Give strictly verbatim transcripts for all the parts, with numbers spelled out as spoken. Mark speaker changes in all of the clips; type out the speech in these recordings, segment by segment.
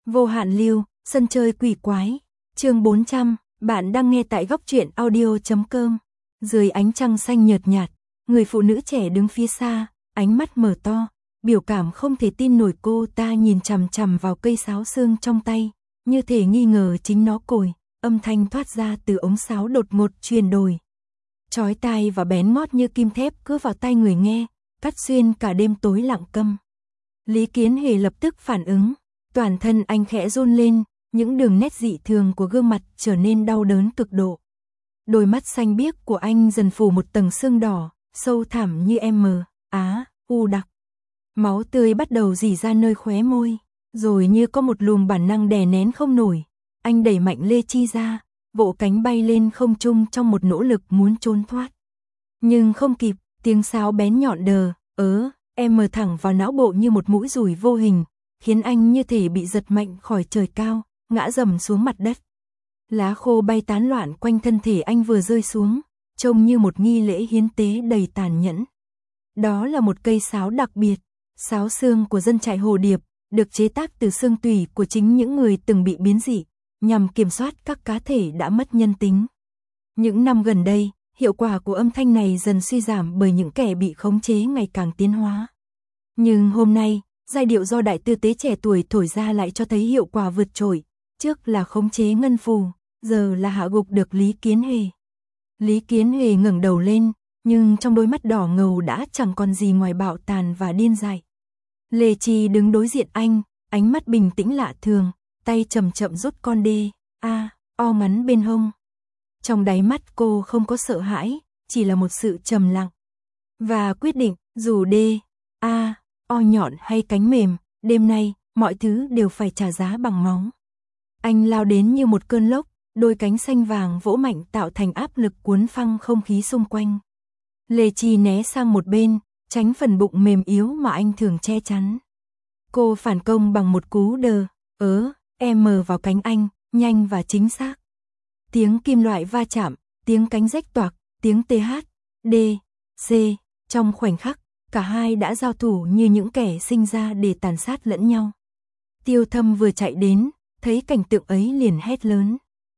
Speaker 1: Vô hạn lưu, sân chơi quỷ quái. Chương bốn trăm, bạn đang nghe tại góc truyện audio chấm com. Dưới ánh trăng xanh nhợt nhạt, người phụ nữ trẻ đứng phía xa, ánh mắt mở to, biểu cảm không thể tin nổi. Cô ta nhìn chằm chằm vào cây sáo xương trong tay, như thể nghi ngờ chính nó cồi. Âm thanh thoát ra từ ống sáo đột ngột truyền đổi, chói tai và bén ngót như kim thép cứa vào tai người nghe, cắt xuyên cả đêm tối lặng câm. Lý Kiến Hề lập tức phản ứng, toàn thân anh khẽ run lên, những đường nét dị thường của gương mặt trở nên đau đớn cực độ. Đôi mắt xanh biếc của anh dần phủ một tầng sương đỏ, sâu thẳm như M, Á, U đặc. Máu tươi bắt đầu rỉ ra nơi khóe môi, rồi như có một luồng bản năng đè nén không nổi. Anh đẩy mạnh Lê Chi ra, vỗ cánh bay lên không trung trong một nỗ lực muốn trốn thoát. Nhưng không kịp, tiếng sáo bén nhọn đờ, ớ, em mờ thẳng vào não bộ như một mũi dùi vô hình, khiến anh như thể bị giật mạnh khỏi trời cao, ngã rầm xuống mặt đất. Lá khô bay tán loạn quanh thân thể anh vừa rơi xuống, trông như một nghi lễ hiến tế đầy tàn nhẫn. Đó là một cây sáo đặc biệt, sáo xương của dân trại Hồ Điệp, được chế tác từ xương tủy của chính những người từng bị biến dị, nhằm kiểm soát các cá thể đã mất nhân tính. Những năm gần đây, hiệu quả của âm thanh này dần suy giảm bởi những kẻ bị khống chế ngày càng tiến hóa. Nhưng hôm nay, giai điệu do đại tư tế trẻ tuổi thổi ra lại cho thấy hiệu quả vượt trội. Trước là khống chế ngân phù, giờ là hạ gục được Lý Kiến Hề. Lý Kiến Hề ngẩng đầu lên, nhưng trong đôi mắt đỏ ngầu đã chẳng còn gì ngoài bạo tàn và điên dại. Lê Chi đứng đối diện anh, ánh mắt bình tĩnh lạ thường, tay chậm chậm rút con đê, a, o ngắn bên hông. Trong đáy mắt cô không có sợ hãi, chỉ là một sự trầm lặng. Và quyết định, dù đê, a, o nhọn hay cánh mềm, đêm nay, mọi thứ đều phải trả giá bằng máu. Anh lao đến như một cơn lốc, đôi cánh xanh vàng vỗ mạnh tạo thành áp lực cuốn phăng không khí xung quanh. Lê Chi né sang một bên, tránh phần bụng mềm yếu mà anh thường che chắn. Cô phản công bằng một cú đờ, ớ, em mờ vào cánh anh, nhanh và chính xác. Tiếng kim loại va chạm, tiếng cánh rách toạc, tiếng tê hát, đê, xê, trong khoảnh khắc, cả hai đã giao thủ như những kẻ sinh ra để tàn sát lẫn nhau. Tiêu Thâm vừa chạy đến, thấy cảnh tượng ấy liền hét lớn.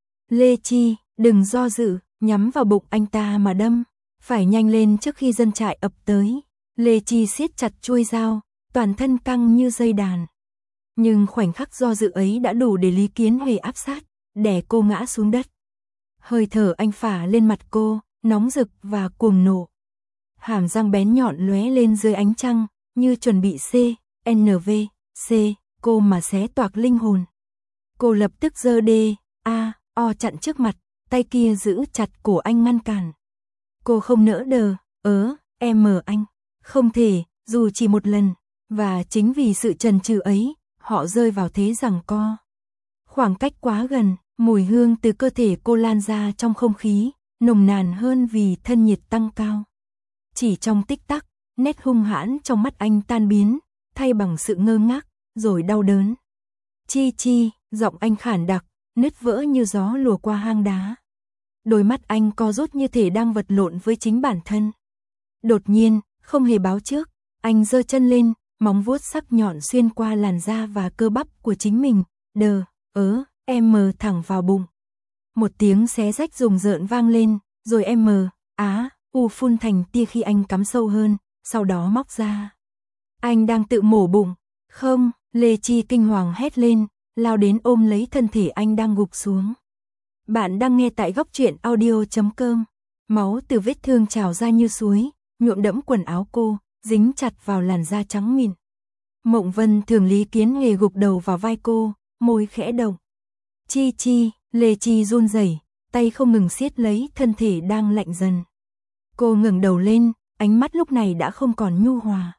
Speaker 1: Lê Chi, đừng do dự, nhắm vào bụng anh ta mà đâm, phải nhanh lên trước khi dân trại ập tới. Lê Chi siết chặt chuôi dao, toàn thân căng như dây đàn. Nhưng khoảnh khắc do dự ấy đã đủ để Lý Kiến Hề áp sát, đè cô ngã xuống đất. Hơi thở anh phả lên mặt cô, nóng rực và cuồng nộ. Hàm răng bén nhọn lóe lên dưới ánh trăng, như chuẩn bị C, N V, C, cô mà xé toạc linh hồn. Cô lập tức giơ đê, a, o chặn trước mặt, tay kia giữ chặt cổ anh ngăn cản. Cô không nỡ đờ, ớ, em mờ anh, không thể, dù chỉ một lần, và chính vì sự chần chừ ấy, họ rơi vào thế giằng co. Khoảng cách quá gần, mùi hương từ cơ thể cô lan ra trong không khí, nồng nàn hơn vì thân nhiệt tăng cao. Chỉ trong tích tắc, nét hung hãn trong mắt anh tan biến, thay bằng sự ngơ ngác, rồi đau đớn. Chi chi, giọng anh khản đặc, nứt vỡ như gió lùa qua hang đá. Đôi mắt anh co rút như thể đang vật lộn với chính bản thân. Đột nhiên, không hề báo trước, anh giơ chân lên, móng vuốt sắc nhọn xuyên qua làn da và cơ bắp của chính mình, đờ, ớ, em mờ thẳng vào bụng. Một tiếng xé rách rùng rợn vang lên, rồi em mờ, á, u phun thành tia khi anh cắm sâu hơn, sau đó móc ra. Anh đang tự mổ bụng, không, Lê Chi kinh hoàng hét lên, lao đến ôm lấy thân thể anh đang gục xuống. Bạn đang nghe tại góc truyện audio chấm com. Máu từ vết thương trào ra như suối, nhuộm đẫm quần áo cô, dính chặt vào làn da trắng mịn. Mộng Vân thường Lý Kiến Hề gục đầu vào vai cô, môi khẽ động. Chi chi, Lê Chi run rẩy, tay không ngừng siết lấy thân thể đang lạnh dần. Cô ngẩng đầu lên, ánh mắt lúc này đã không còn nhu hòa.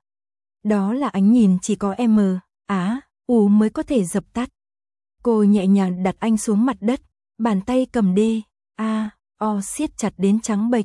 Speaker 1: Đó là ánh nhìn chỉ có M, Á, U mới có thể dập tắt. Cô nhẹ nhàng đặt anh xuống mặt đất, bàn tay cầm đê, a, o siết chặt đến trắng bệch.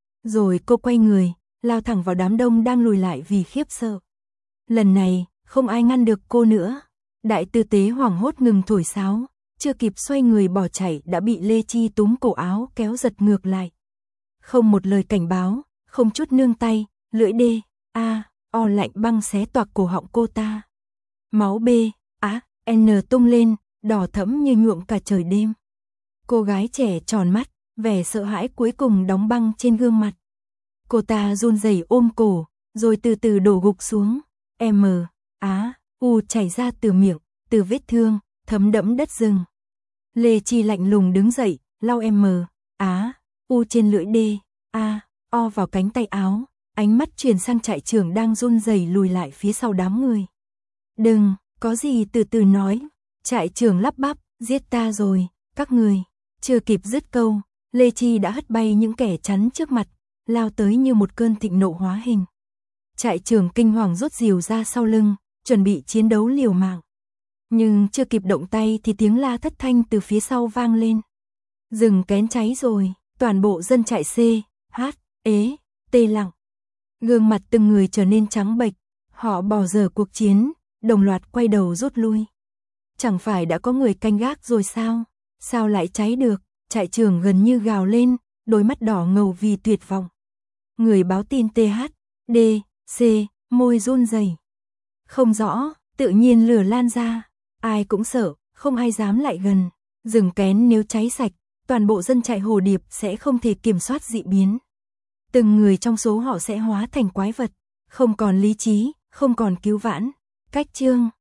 Speaker 1: Rồi cô quay người, lao thẳng vào đám đông đang lùi lại vì khiếp sợ. Lần này, không ai ngăn được cô nữa. Đại tư tế hoảng hốt ngừng thổi sáo, chưa kịp xoay người bỏ chạy đã bị Lê Chi túm cổ áo kéo giật ngược lại. Không một lời cảnh báo, không chút nương tay, lưỡi đê, a, o lạnh băng xé toạc cổ họng cô ta. Máu B, á, N tung lên, đỏ thẫm như nhuộm cả trời đêm. Cô gái trẻ tròn mắt, vẻ sợ hãi cuối cùng đóng băng trên gương mặt. Cô ta run rẩy ôm cổ, rồi từ từ đổ gục xuống. M, Á, U chảy ra từ miệng, từ vết thương, thấm đẫm đất rừng. Lê Chi lạnh lùng đứng dậy, lau M, Á, U trên lưỡi D, A, O vào cánh tay áo, ánh mắt chuyển sang trại trưởng đang run rẩy lùi lại phía sau đám người. Đừng, có gì từ từ nói. Trại trưởng lắp bắp, giết ta rồi, các người. Chưa kịp dứt câu, Lê Chi đã hất bay những kẻ chắn trước mặt, lao tới như một cơn thịnh nộ hóa hình. Trại trưởng kinh hoàng rút rìu ra sau lưng, chuẩn bị chiến đấu liều mạng. Nhưng chưa kịp động tay thì tiếng la thất thanh từ phía sau vang lên. Rừng kén cháy rồi, toàn bộ dân trại C, H, ế, tê lặng. Gương mặt từng người trở nên trắng bệch, họ bỏ dở cuộc chiến, đồng loạt quay đầu rút lui. Chẳng phải đã có người canh gác rồi sao? Sao lại cháy được? Trại trưởng gần như gào lên, đôi mắt đỏ ngầu vì tuyệt vọng. Người báo tin T H, D, C, môi run rẩy. Không rõ, tự nhiên lửa lan ra, ai cũng sợ, không ai dám lại gần. Rừng kén nếu cháy sạch, toàn bộ dân trại Hồ Điệp sẽ không thể kiểm soát dị biến. Từng người trong số họ sẽ hóa thành quái vật, không còn lý trí, không còn cứu vãn. Cách chương